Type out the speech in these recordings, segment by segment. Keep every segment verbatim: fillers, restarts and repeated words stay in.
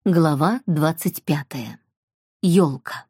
Глава двадцать пятая. Ёлка.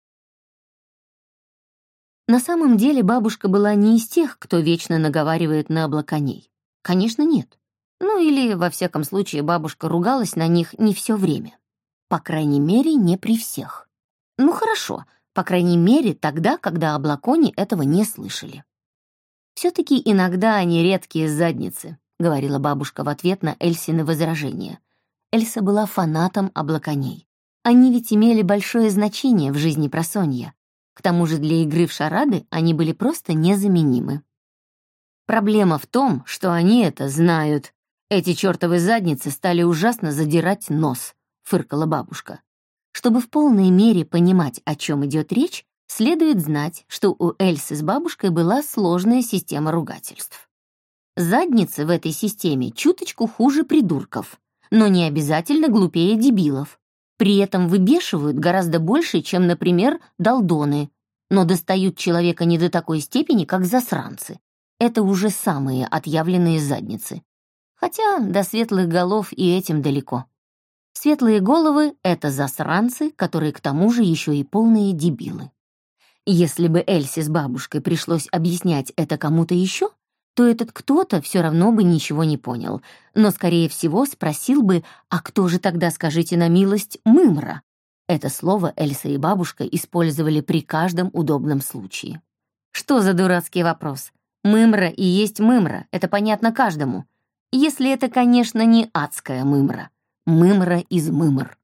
На самом деле бабушка была не из тех, кто вечно наговаривает на облаконей. Конечно, нет. Ну или, во всяком случае, бабушка ругалась на них не все время. По крайней мере, не при всех. Ну хорошо, по крайней мере, тогда, когда облакони этого не слышали. «Все-таки иногда они редкие задницы», — говорила бабушка в ответ на Эльсины возражения. Эльса была фанатом облаконей. Они ведь имели большое значение в жизни просонья. К тому же для игры в шарады они были просто незаменимы. Проблема в том, что они это знают. Эти чертовы задницы стали ужасно задирать нос, фыркала бабушка. Чтобы в полной мере понимать, о чем идет речь, следует знать, что у Эльсы с бабушкой была сложная система ругательств. Задницы в этой системе чуточку хуже придурков, но не обязательно глупее дебилов. При этом выбешивают гораздо больше, чем, например, долдоны, но достают человека не до такой степени, как засранцы. Это уже самые отъявленные задницы. Хотя до светлых голов и этим далеко. Светлые головы — это засранцы, которые к тому же еще и полные дебилы. Если бы Эльсе с бабушкой пришлось объяснять это кому-то еще, то этот кто-то все равно бы ничего не понял, но, скорее всего, спросил бы, а кто же тогда, скажите на милость, мымра? Это слово Эльса и бабушка использовали при каждом удобном случае. Что за дурацкий вопрос? Мымра и есть мымра, это понятно каждому. Если это, конечно, не адская мымра. Мымра из мымр.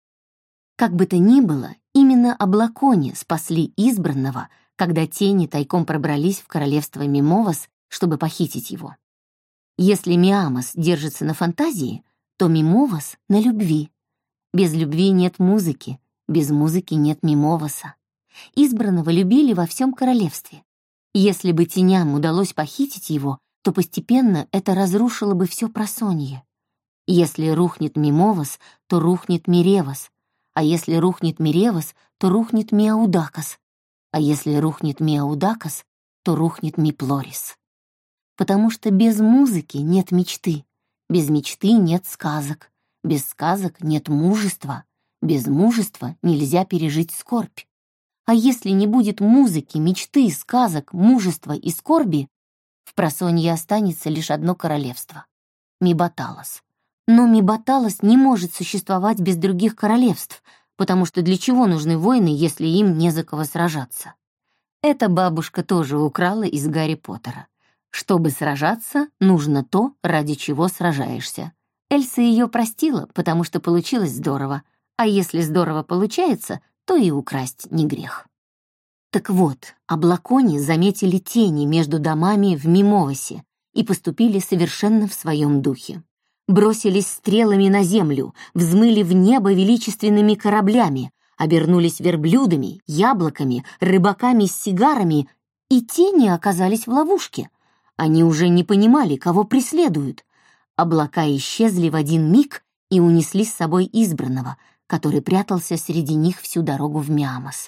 Как бы то ни было, именно облакони спасли избранного, когда тени тайком пробрались в королевство Мимовас, чтобы похитить его. Если Миамос держится на фантазии, то Мимовас — на любви. Без любви нет музыки, без музыки нет Мимоваса. Избранного любили во всем королевстве. Если бы теням удалось похитить его, то постепенно это разрушило бы все просонье. Если рухнет Мимовас, то рухнет Миревас, а если рухнет Миревас, то рухнет Миаудакас, а если рухнет Миаудакас, то рухнет Миплорис. Потому что без музыки нет мечты, без мечты нет сказок, без сказок нет мужества, без мужества нельзя пережить скорбь. А если не будет музыки, мечты, сказок, мужества и скорби, в просонье останется лишь одно королевство — Мибаталос. Но Мибаталос не может существовать без других королевств, потому что для чего нужны войны, если им не за кого сражаться? Эта бабушка тоже украла из Гарри Поттера. Чтобы сражаться, нужно то, ради чего сражаешься. Эльса ее простила, потому что получилось здорово, а если здорово получается, то и украсть не грех. Так вот, облакони заметили тени между домами в Мимовасе и поступили совершенно в своем духе. Бросились стрелами на землю, взмыли в небо величественными кораблями, обернулись верблюдами, яблоками, рыбаками с сигарами, и тени оказались в ловушке. Они уже не понимали, кого преследуют. Облака исчезли в один миг и унесли с собой избранного, который прятался среди них всю дорогу в Миамос.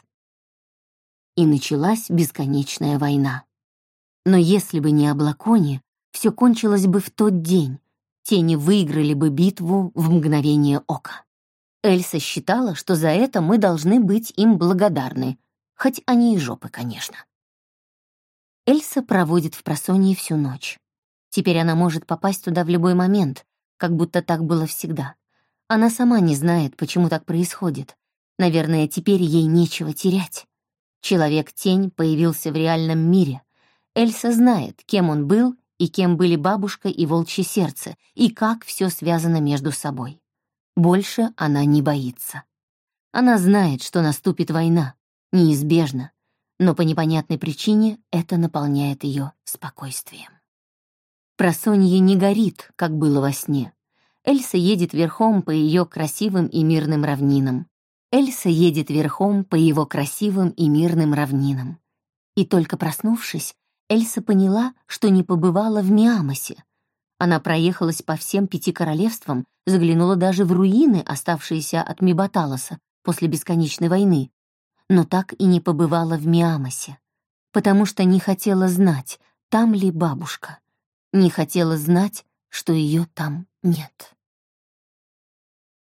И началась бесконечная война. Но если бы не облакони, все кончилось бы в тот день. Тени выиграли бы битву в мгновение ока. Эльса считала, что за это мы должны быть им благодарны, хоть они и жопы, конечно. Эльса проводит в просонье всю ночь. Теперь она может попасть туда в любой момент, как будто так было всегда. Она сама не знает, почему так происходит. Наверное, теперь ей нечего терять. Человек-тень появился в реальном мире. Эльса знает, кем он был и кем были бабушка и волчье сердце, и как все связано между собой. Больше она не боится. Она знает, что наступит война, неизбежно, но по непонятной причине это наполняет ее спокойствием. Просонье не горит, как было во сне. Эльса едет верхом по ее красивым и мирным равнинам. Эльса едет верхом по его красивым и мирным равнинам. И только проснувшись, Эльса поняла, что не побывала в Миамосе. Она проехалась по всем пяти королевствам, заглянула даже в руины, оставшиеся от Мибаталоса после бесконечной войны, но так и не побывала в Миамосе, потому что не хотела знать, там ли бабушка, не хотела знать, что ее там нет.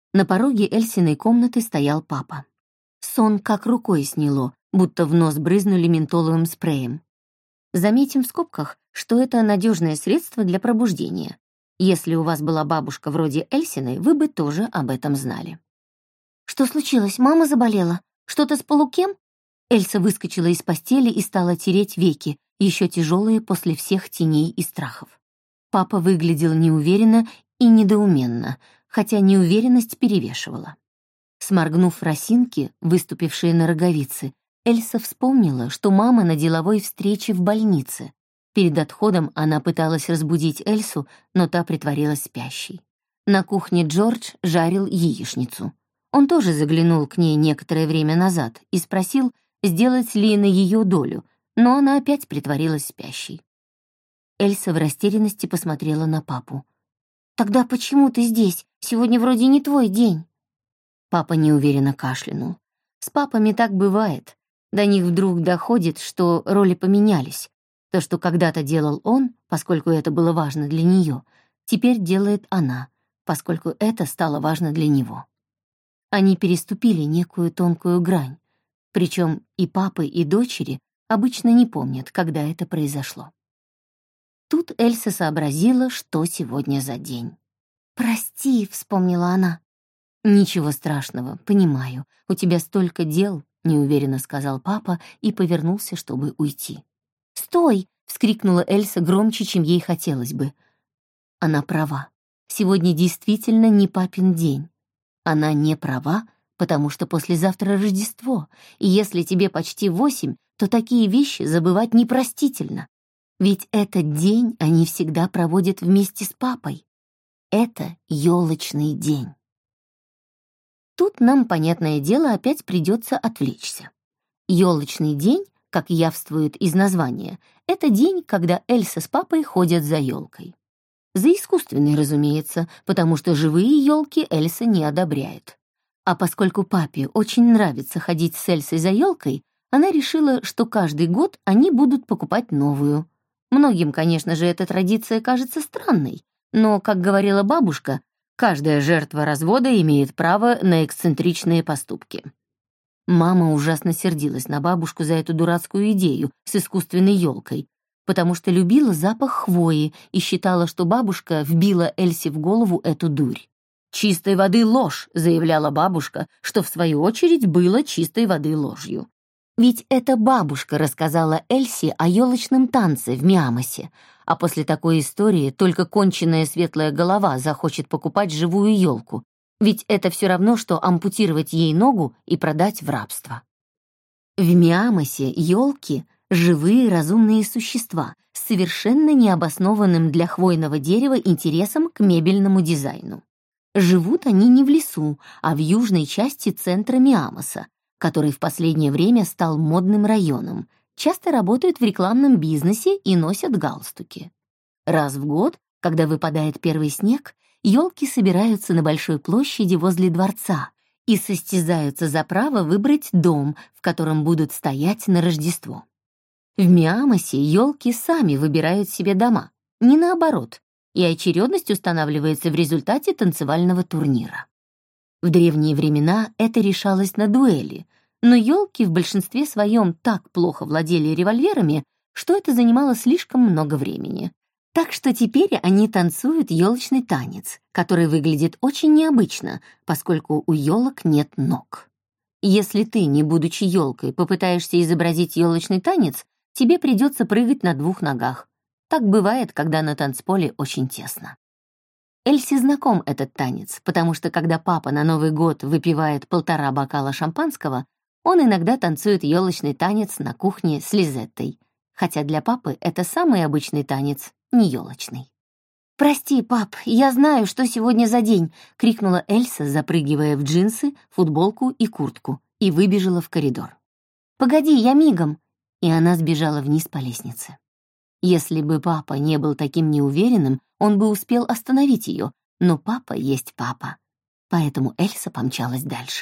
На пороге Эльсиной комнаты стоял папа. Сон как рукой сняло, будто в нос брызнули ментоловым спреем. Заметим в скобках, что это надежное средство для пробуждения. Если у вас была бабушка вроде Эльсиной, вы бы тоже об этом знали. «Что случилось? Мама заболела? Что-то с полукем?» Эльса выскочила из постели и стала тереть веки, еще тяжелые после всех теней и страхов. Папа выглядел неуверенно и недоуменно, хотя неуверенность перевешивала. Сморгнув росинки, выступившие на роговице, Эльса вспомнила, что мама на деловой встрече в больнице. Перед отходом она пыталась разбудить Эльсу, но та притворилась спящей. На кухне Джордж жарил яичницу. Он тоже заглянул к ней некоторое время назад и спросил, сделать ли на ее долю, но она опять притворилась спящей. Эльса в растерянности посмотрела на папу. «Тогда почему ты здесь? Сегодня вроде не твой день». Папа неуверенно кашлянул. С папами так бывает. До них вдруг доходит, что роли поменялись. То, что когда-то делал он, поскольку это было важно для нее, теперь делает она, поскольку это стало важно для него. Они переступили некую тонкую грань, причем и папы, и дочери обычно не помнят, когда это произошло. Тут Эльса сообразила, что сегодня за день. «Прости», — вспомнила она. «Ничего страшного, понимаю, у тебя столько дел», — неуверенно сказал папа и повернулся, чтобы уйти. «Стой!» — вскрикнула Эльса громче, чем ей хотелось бы. Она права. Сегодня действительно не папин день. Она не права, потому что послезавтра Рождество, и если тебе почти восемь, то такие вещи забывать непростительно. Ведь этот день они всегда проводят вместе с папой. Это ёлочный день. Тут нам, понятное дело, опять придется отвлечься. Ёлочный день, как явствует из названия, это день, когда Эльса с папой ходят за ёлкой. За искусственной, разумеется, потому что живые ёлки Эльса не одобряет. А поскольку папе очень нравится ходить с Эльсой за ёлкой, она решила, что каждый год они будут покупать новую. Многим, конечно же, эта традиция кажется странной, но, как говорила бабушка, каждая жертва развода имеет право на эксцентричные поступки. Мама ужасно сердилась на бабушку за эту дурацкую идею с искусственной елкой, потому что любила запах хвои и считала, что бабушка вбила Эльсе в голову эту дурь. «Чистой воды ложь», — заявляла бабушка, что в свою очередь было чистой воды ложью. Ведь эта бабушка рассказала Эльсе о елочном танце в Миамосе, а после такой истории только конченная светлая голова захочет покупать живую елку, ведь это все равно, что ампутировать ей ногу и продать в рабство. В Миамосе елки — живые разумные существа с совершенно необоснованным для хвойного дерева интересом к мебельному дизайну. Живут они не в лесу, а в южной части центра Миамоса, который в последнее время стал модным районом, часто работают в рекламном бизнесе и носят галстуки. Раз в год, когда выпадает первый снег, елки собираются на большой площади возле дворца и состязаются за право выбрать дом, в котором будут стоять на Рождество. В Миамосе елки сами выбирают себе дома, не наоборот, и очередность устанавливается в результате танцевального турнира. В древние времена это решалось на дуэли, но елки в большинстве своем так плохо владели револьверами, что это занимало слишком много времени. Так что теперь они танцуют елочный танец, который выглядит очень необычно, поскольку у елок нет ног. Если ты, не будучи елкой, попытаешься изобразить елочный танец, тебе придется прыгать на двух ногах. Так бывает, когда на танцполе очень тесно. Эльсе знаком этот танец, потому что когда папа на Новый год выпивает полтора бокала шампанского, он иногда танцует елочный танец на кухне с Лизеттой, хотя для папы это самый обычный танец, не елочный. «Прости, пап, я знаю, что сегодня за день», — крикнула Эльса, запрыгивая в джинсы, футболку и куртку, и выбежала в коридор. «Погоди, я мигом», и она сбежала вниз по лестнице. Если бы папа не был таким неуверенным, он бы успел остановить ее, но папа есть папа. Поэтому Эльса помчалась дальше.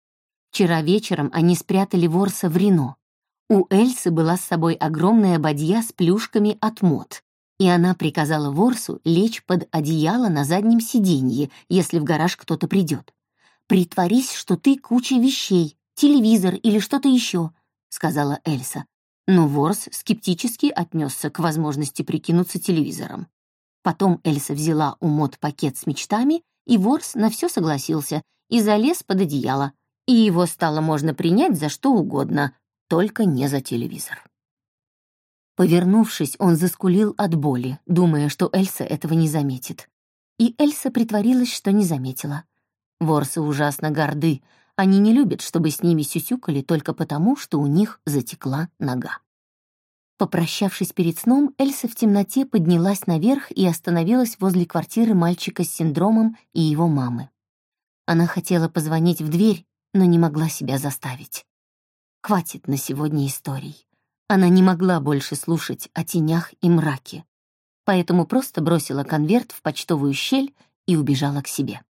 Вчера вечером они спрятали ворса в Рено. У Эльсы была с собой огромная бадья с плюшками от мод, и она приказала ворсу лечь под одеяло на заднем сиденье, если в гараж кто-то придет. «Притворись, что ты куча вещей, телевизор или что-то еще», — сказала Эльса. Но Ворс скептически отнесся к возможности прикинуться телевизором. Потом Эльса взяла у Мод пакет с мечтами, и Ворс на все согласился и залез под одеяло, и его стало можно принять за что угодно, только не за телевизор. Повернувшись, он заскулил от боли, думая, что Эльса этого не заметит. И Эльса притворилась, что не заметила. Ворсы ужасно горды, они не любят, чтобы с ними сюсюкали только потому, что у них затекла нога. Попрощавшись перед сном, Эльса в темноте поднялась наверх и остановилась возле квартиры мальчика с синдромом и его мамы. Она хотела позвонить в дверь, но не могла себя заставить. Хватит на сегодня историй. Она не могла больше слушать о тенях и мраке, поэтому просто бросила конверт в почтовую щель и убежала к себе.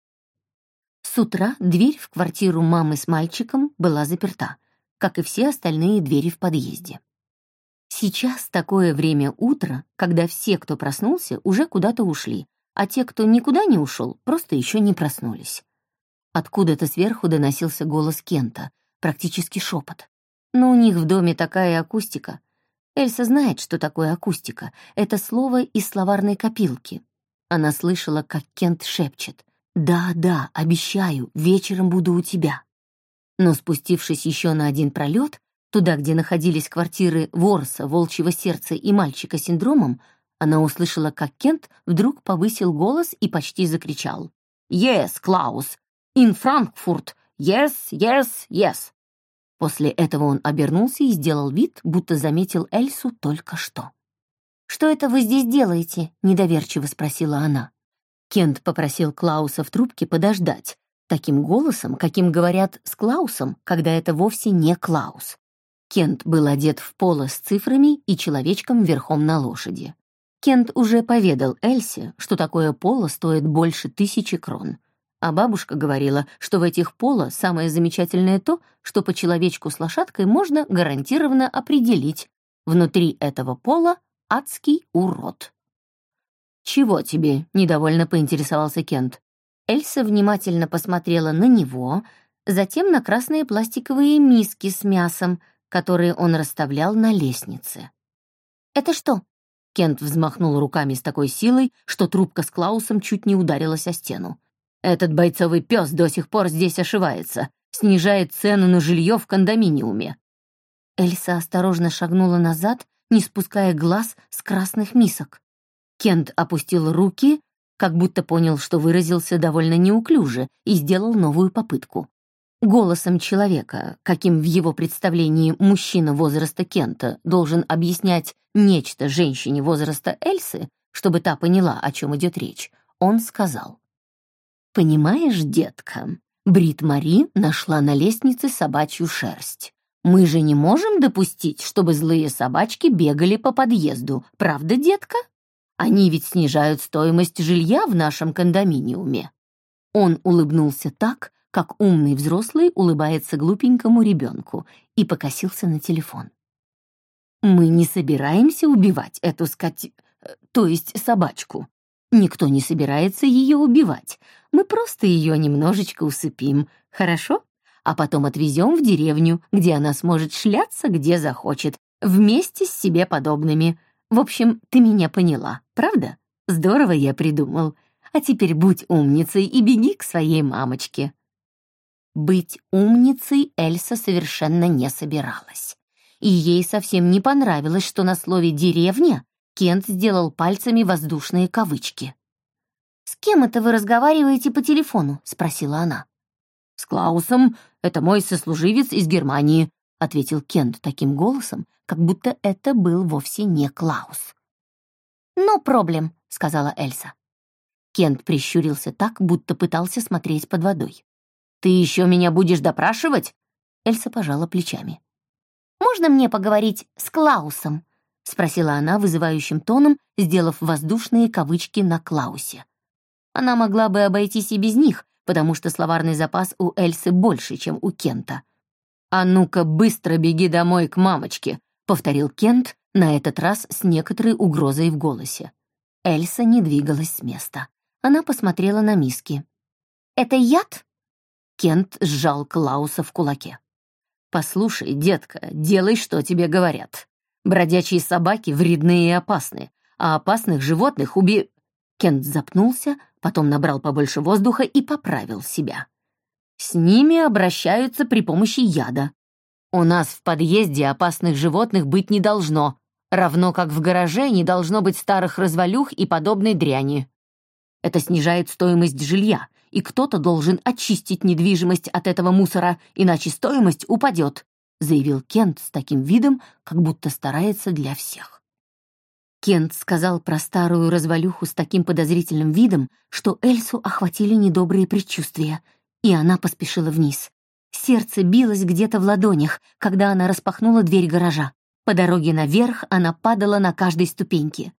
С утра дверь в квартиру мамы с мальчиком была заперта, как и все остальные двери в подъезде. Сейчас такое время утра, когда все, кто проснулся, уже куда-то ушли, а те, кто никуда не ушел, просто еще не проснулись. Откуда-то сверху доносился голос Кента, практически шепот. Но у них в доме такая акустика. Эльса знает, что такое акустика. Это слово из словарной копилки. Она слышала, как Кент шепчет: «Да, да, обещаю, вечером буду у тебя». Но спустившись еще на один пролет, туда, где находились квартиры Ворса, Волчьего сердца и мальчика с синдромом, она услышала, как Кент вдруг повысил голос и почти закричал: «Yes, Клаус! In Frankfurt! Yes, yes, yes!» После этого он обернулся и сделал вид, будто заметил Эльсу только что. «Что это вы здесь делаете?» — недоверчиво спросила она. Кент попросил Клауса в трубке подождать, таким голосом, каким говорят с Клаусом, когда это вовсе не Клаус. Кент был одет в поло с цифрами и человечком верхом на лошади. Кент уже поведал Эльсе, что такое поло стоит больше тысячи крон. А бабушка говорила, что в этих поло самое замечательное то, что по человечку с лошадкой можно гарантированно определить: внутри этого пола адский урод. «Чего тебе?» — недовольно поинтересовался Кент. Эльса внимательно посмотрела на него, затем на красные пластиковые миски с мясом, которые он расставлял на лестнице. «Это что?» Кент взмахнул руками с такой силой, что трубка с Клаусом чуть не ударилась о стену. «Этот бойцовый пес до сих пор здесь ошивается, снижает цену на жилье в кондоминиуме». Эльса осторожно шагнула назад, не спуская глаз с красных мисок. Кент опустил руки, как будто понял, что выразился довольно неуклюже, и сделал новую попытку. Голосом человека, каким в его представлении мужчина возраста Кента должен объяснять нечто женщине возраста Эльсы, чтобы та поняла, о чем идет речь, он сказал: «Понимаешь, детка, Брит-Мари нашла на лестнице собачью шерсть. Мы же не можем допустить, чтобы злые собачки бегали по подъезду, правда, детка? Они ведь снижают стоимость жилья в нашем кондоминиуме». Он улыбнулся так, как умный взрослый улыбается глупенькому ребенку, и покосился на телефон. «Мы не собираемся убивать эту скоти... то есть собачку. Никто не собирается ее убивать. Мы просто ее немножечко усыпим, хорошо? А потом отвезем в деревню, где она сможет шляться, где захочет, вместе с себе подобными. В общем, ты меня поняла, правда? Здорово я придумал. А теперь будь умницей и беги к своей мамочке». Быть умницей Эльса совершенно не собиралась. И ей совсем не понравилось, что на слове «деревня» Кент сделал пальцами воздушные кавычки. «С кем это вы разговариваете по телефону?» — спросила она. «С Клаусом, это мой сослуживец из Германии», — ответил Кент таким голосом, как будто это был вовсе не Клаус. «No problem», — сказала Эльса. Кент прищурился так, будто пытался смотреть под водой. «Ты еще меня будешь допрашивать?» Эльса пожала плечами. «Можно мне поговорить с Клаусом?» — спросила она вызывающим тоном, сделав воздушные кавычки на Клаусе. Она могла бы обойтись и без них, потому что словарный запас у Эльсы больше, чем у Кента. «А ну-ка, быстро беги домой к мамочке», — повторил Кент, на этот раз с некоторой угрозой в голосе. Эльса не двигалась с места. Она посмотрела на миски. «Это яд?» Кент сжал Клауса в кулаке. «Послушай, детка, делай, что тебе говорят. Бродячие собаки вредны и опасны, а опасных животных уби...» Кент запнулся, потом набрал побольше воздуха и поправил себя. «С ними обращаются при помощи яда. У нас в подъезде опасных животных быть не должно, равно как в гараже не должно быть старых развалюх и подобной дряни. Это снижает стоимость жилья, и кто-то должен очистить недвижимость от этого мусора, иначе стоимость упадет», заявил Кент с таким видом, как будто старается для всех. Кент сказал про старую развалюху с таким подозрительным видом, что Эльсу охватили недобрые предчувствия, и она поспешила вниз. Сердце билось где-то в ладонях, когда она распахнула дверь гаража. По дороге наверх она падала на каждой ступеньке.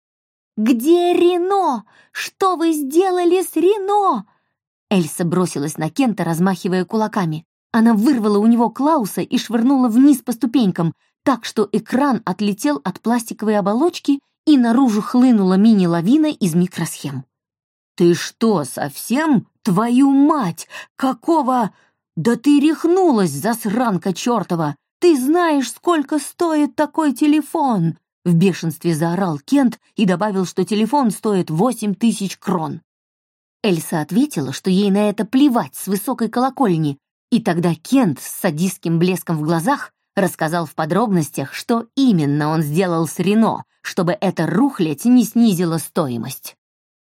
«Где Рено? Что вы сделали с Рено?» Эльса бросилась на Кента, размахивая кулаками. Она вырвала у него Клауса и швырнула вниз по ступенькам, так что экран отлетел от пластиковой оболочки, и наружу хлынула мини-лавина из микросхем. «Ты что, совсем? Твою мать! Какого? Да ты рехнулась, засранка чертова! Ты знаешь, сколько стоит такой телефон!» В бешенстве заорал Кент и добавил, что телефон стоит восемь тысяч крон. Эльса ответила, что ей на это плевать с высокой колокольни, и тогда Кент с садистским блеском в глазах рассказал в подробностях, что именно он сделал с Рено, чтобы эта рухлядь не снизила стоимость.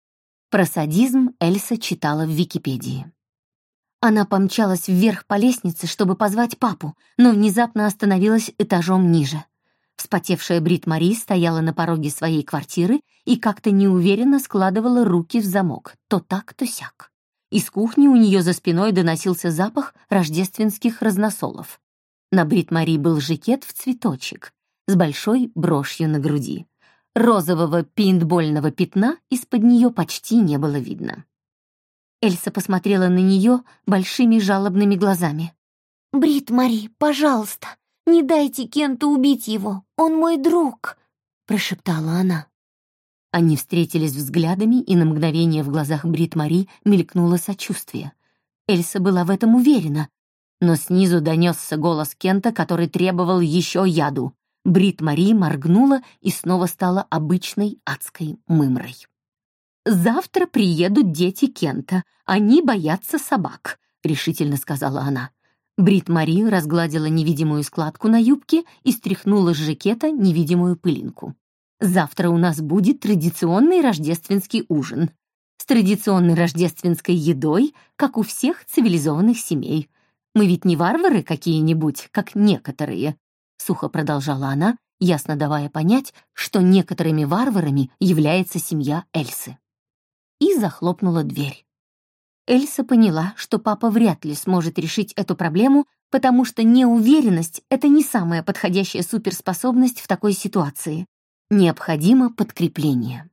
Про садизм Эльса читала в Википедии. Она помчалась вверх по лестнице, чтобы позвать папу, но внезапно остановилась этажом ниже. Вспотевшая Брит Мари стояла на пороге своей квартиры и как-то неуверенно складывала руки в замок, то так, то сяк. Из кухни у нее за спиной доносился запах рождественских разносолов. На Брит Мари был жакет в цветочек с большой брошью на груди. Розового пейнтбольного пятна из-под нее почти не было видно. Эльса посмотрела на нее большими жалобными глазами. «Брит Мари, пожалуйста, не дайте Кенту убить его, он мой друг», — прошептала она. Они встретились взглядами, и на мгновение в глазах Брит Мари мелькнуло сочувствие. Эльса была в этом уверена, но снизу донесся голос Кента, который требовал еще яду. Брит Мари моргнула и снова стала обычной адской мымрой. «Завтра приедут дети Кента, они боятся собак», — решительно сказала она. Брит Мари разгладила невидимую складку на юбке и стряхнула с жакета невидимую пылинку. «Завтра у нас будет традиционный рождественский ужин. С традиционной рождественской едой, как у всех цивилизованных семей. Мы ведь не варвары какие-нибудь, как некоторые», — сухо продолжала она, ясно давая понять, что некоторыми варварами является семья Эльсы. И захлопнула дверь. Эльса поняла, что папа вряд ли сможет решить эту проблему, потому что неуверенность — это не самая подходящая суперспособность в такой ситуации. Необходимо подкрепление.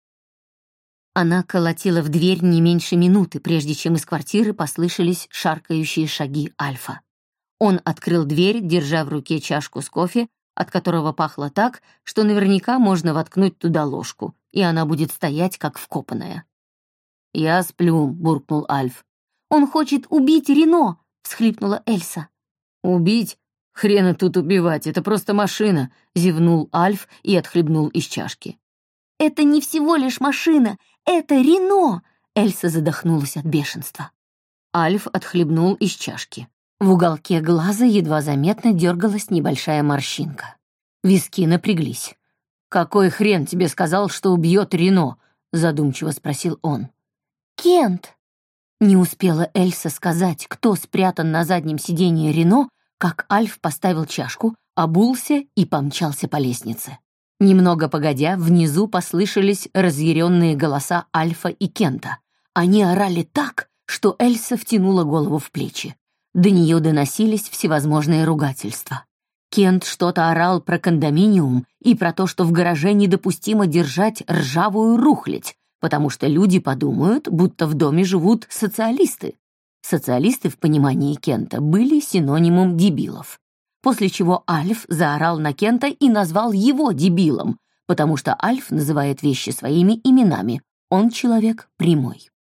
Она колотила в дверь не меньше минуты, прежде чем из квартиры послышались шаркающие шаги Альфа. Он открыл дверь, держа в руке чашку с кофе, от которого пахло так, что наверняка можно воткнуть туда ложку, и она будет стоять как вкопанная. «Я сплю», — буркнул Альф. «Он хочет убить Рено», — всхлипнула Эльса. «Убить? Хрена тут убивать, это просто машина», — зевнул Альф и отхлебнул из чашки. «Это не всего лишь машина, это Рено!» Эльса задохнулась от бешенства. Альф отхлебнул из чашки. В уголке глаза едва заметно дергалась небольшая морщинка. Виски напряглись. «Какой хрен тебе сказал, что убьет Рено?» — задумчиво спросил он. «Кент!» Не успела Эльса сказать, кто спрятан на заднем сиденье Рено, как Альф поставил чашку, обулся и помчался по лестнице. Немного погодя, внизу послышались разъяренные голоса Альфа и Кента. Они орали так, что Эльса втянула голову в плечи. До нее доносились всевозможные ругательства. Кент что-то орал про кондоминиум и про то, что в гараже недопустимо держать ржавую рухлядь, потому что люди подумают, будто в доме живут социалисты. Социалисты в понимании Кента были синонимом дебилов. После чего Альф заорал на Кента и назвал его дебилом, потому что Альф называет вещи своими именами, он человек прямой.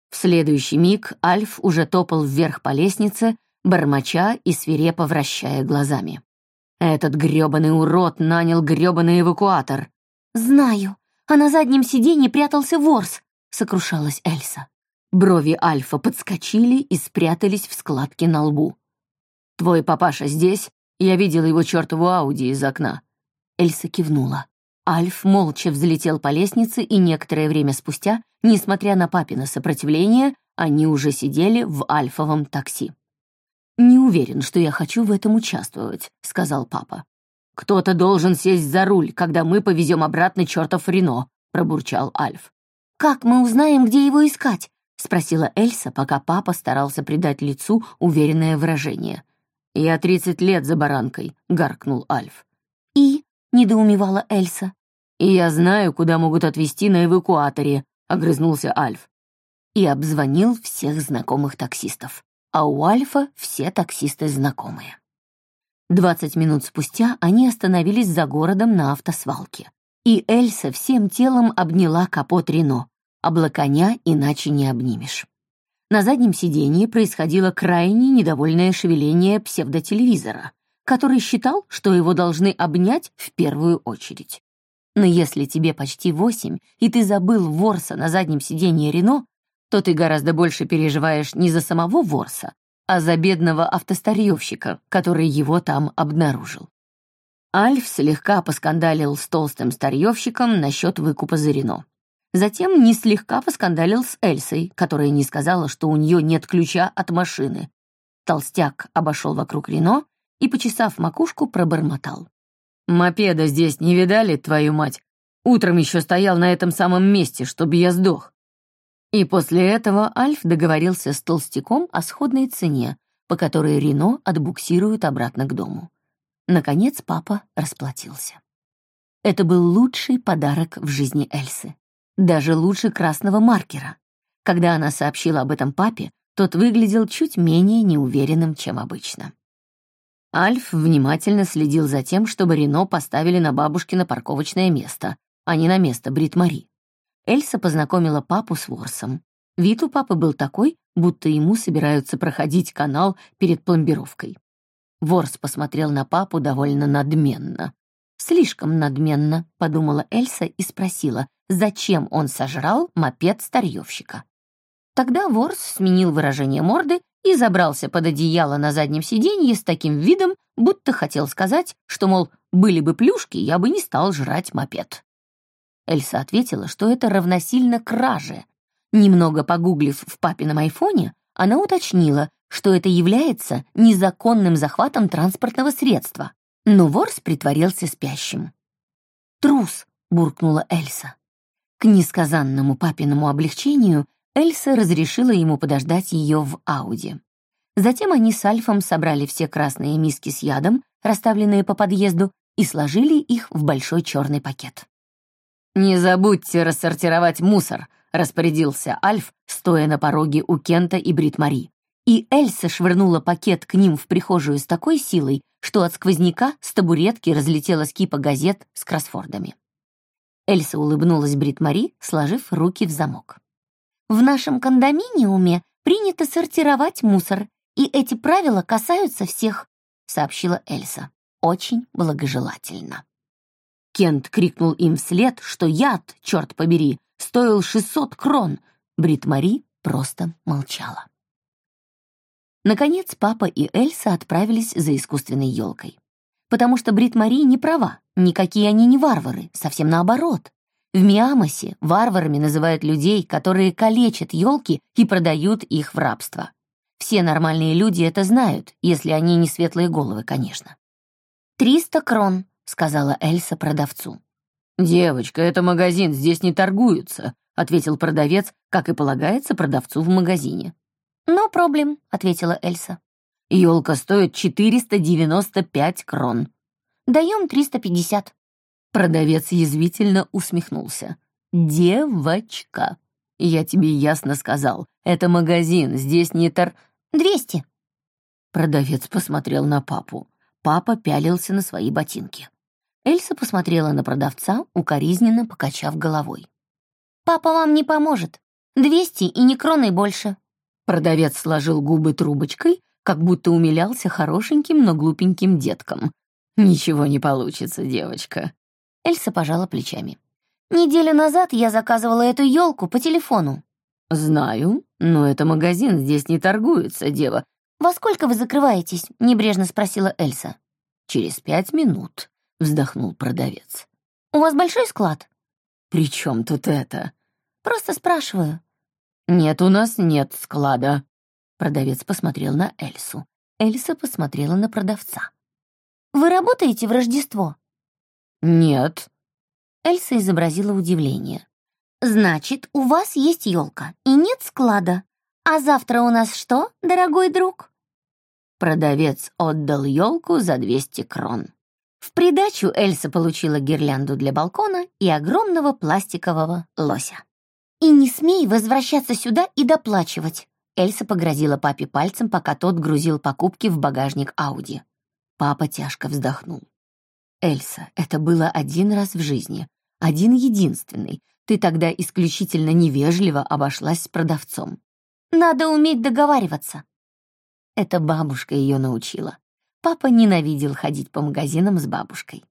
В следующий миг Альф уже топал вверх по лестнице, бормоча и свирепо вращая глазами. «Этот грёбаный урод нанял грёбаный эвакуатор!» «Знаю, а на заднем сиденье прятался ворс», — сокрушалась Эльса. Брови Альфа подскочили и спрятались в складке на лбу. «Твой папаша здесь? Я видел его чёртову Ауди из окна». Эльса кивнула. Альф молча взлетел по лестнице, и некоторое время спустя, несмотря на папино сопротивление, они уже сидели в альфовом такси. «Не уверен, что я хочу в этом участвовать», — сказал папа. «Кто-то должен сесть за руль, когда мы повезем обратно чертов Рено», — пробурчал Альф. «Как мы узнаем, где его искать?» — спросила Эльса, пока папа старался придать лицу уверенное выражение. «Я тридцать лет за баранкой», — гаркнул Альф. «И?» — недоумевала Эльса. «И я знаю, куда могут отвезти на эвакуаторе», — огрызнулся Альф. И обзвонил всех знакомых таксистов. А у Альфа все таксисты знакомые. Двадцать минут спустя они остановились за городом на автосвалке. И Эльса всем телом обняла капот Рено. Облаконя иначе не обнимешь. На заднем сиденье происходило крайне недовольное шевеление псевдотелевизора, который считал, что его должны обнять в первую очередь. Но если тебе почти восемь, и ты забыл ворса на заднем сиденье Рено, то ты гораздо больше переживаешь не за самого ворса, а за бедного автостарьевщика, который его там обнаружил. Альф слегка поскандалил с толстым старьевщиком насчет выкупа за Рено. Затем не слегка поскандалил с Эльсой, которая не сказала, что у нее нет ключа от машины. Толстяк обошел вокруг Рено и, почесав макушку, пробормотал. «Мопеда здесь не видали, твою мать? Утром еще стоял на этом самом месте, чтобы я сдох». И после этого Альф договорился с толстяком о сходной цене, по которой Рено отбуксируют обратно к дому. Наконец папа расплатился. Это был лучший подарок в жизни Эльсы. Даже лучше красного маркера. Когда она сообщила об этом папе, тот выглядел чуть менее неуверенным, чем обычно. Альф внимательно следил за тем, чтобы Рено поставили на бабушкино парковочное место, а не на место Брит-Мари. Эльса познакомила папу с ворсом. Вид у папы был такой, будто ему собираются проходить канал перед пломбировкой. Ворс посмотрел на папу довольно надменно. «Слишком надменно», — подумала Эльса и спросила, зачем он сожрал мопед старьевщика. Тогда ворс сменил выражение морды и забрался под одеяло на заднем сиденье с таким видом, будто хотел сказать, что, мол, были бы плюшки, я бы не стал жрать мопед. Эльса ответила, что это равносильно краже. Немного погуглив в папином айфоне, она уточнила, что это является незаконным захватом транспортного средства, но ворс притворился спящим. «Трус!» — буркнула Эльса. К несказанному папиному облегчению Эльса разрешила ему подождать ее в Ауди. Затем они с Альфом собрали все красные миски с ядом, расставленные по подъезду, и сложили их в большой черный пакет. «Не забудьте рассортировать мусор», — распорядился Альф, стоя на пороге у Кента и Брит-Мари. И Эльса швырнула пакет к ним в прихожую с такой силой, что от сквозняка с табуретки разлетелась кипа газет с кроссвордами. Эльса улыбнулась Брит-Мари, сложив руки в замок. «В нашем кондоминиуме принято сортировать мусор, и эти правила касаются всех», — сообщила Эльса. Очень благожелательно. Кент крикнул им вслед, что яд, черт побери, стоил шестьсот крон. Брит-Мари просто молчала. Наконец папа и Эльса отправились за искусственной елкой. Потому что Брит-Мари не права, никакие они не варвары, совсем наоборот. В Миамосе варварами называют людей, которые калечат елки и продают их в рабство. Все нормальные люди это знают, если они не светлые головы, конечно. «Триста крон», — сказала Эльса продавцу. «Девочка, это магазин, здесь не торгуются», — ответил продавец, как и полагается продавцу в магазине. «No problem», — ответила Эльса. «Елка стоит четыреста девяносто пять крон». «Даем триста пятьдесят». Продавец язвительно усмехнулся. «Девочка, я тебе ясно сказал, это магазин, здесь не тор...» «Двести». Продавец посмотрел на папу. Папа пялился на свои ботинки. Эльса посмотрела на продавца, укоризненно покачав головой. «Папа вам не поможет. Двести и ни кроной больше». Продавец сложил губы трубочкой, как будто умилялся хорошеньким, но глупеньким деткам. «Ничего не получится, девочка». Эльса пожала плечами. «Неделю назад я заказывала эту елку по телефону». «Знаю, но это магазин, здесь не торгуется, дева». «Во сколько вы закрываетесь?» — небрежно спросила Эльса. «Через пять минут», — вздохнул продавец. «У вас большой склад?» «При чем тут это?» «Просто спрашиваю». «Нет, у нас нет склада». Продавец посмотрел на Эльсу. Эльса посмотрела на продавца. «Вы работаете в Рождество?» «Нет». Эльса изобразила удивление. «Значит, у вас есть елка и нет склада. А завтра у нас что, дорогой друг?» Продавец отдал елку за двести крон. В придачу Эльса получила гирлянду для балкона и огромного пластикового лося. «И не смей возвращаться сюда и доплачивать», Эльса погрозила папе пальцем, пока тот грузил покупки в багажник Ауди. Папа тяжко вздохнул. «Эльса, это было один раз в жизни, один единственный. Ты тогда исключительно невежливо обошлась с продавцом. Надо уметь договариваться». Это бабушка ее научила. Папа ненавидел ходить по магазинам с бабушкой.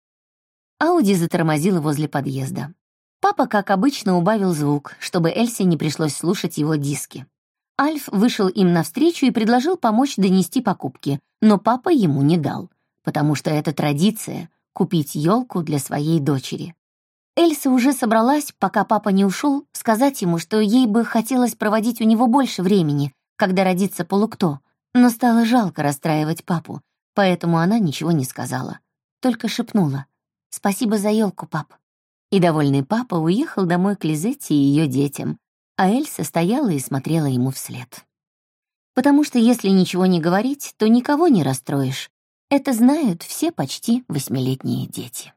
Ауди затормозила возле подъезда. Папа, как обычно, убавил звук, чтобы Эльсе не пришлось слушать его диски. Альф вышел им навстречу и предложил помочь донести покупки, но папа ему не дал, потому что это традиция — купить елку для своей дочери. Эльса уже собралась, пока папа не ушел, сказать ему, что ей бы хотелось проводить у него больше времени, когда родится полукто, но стало жалко расстраивать папу, поэтому она ничего не сказала, только шепнула: «Спасибо за елку, пап». И довольный папа уехал домой к Лизетте и ее детям, а Эльса стояла и смотрела ему вслед. Потому что если ничего не говорить, то никого не расстроишь. Это знают все почти восьмилетние дети.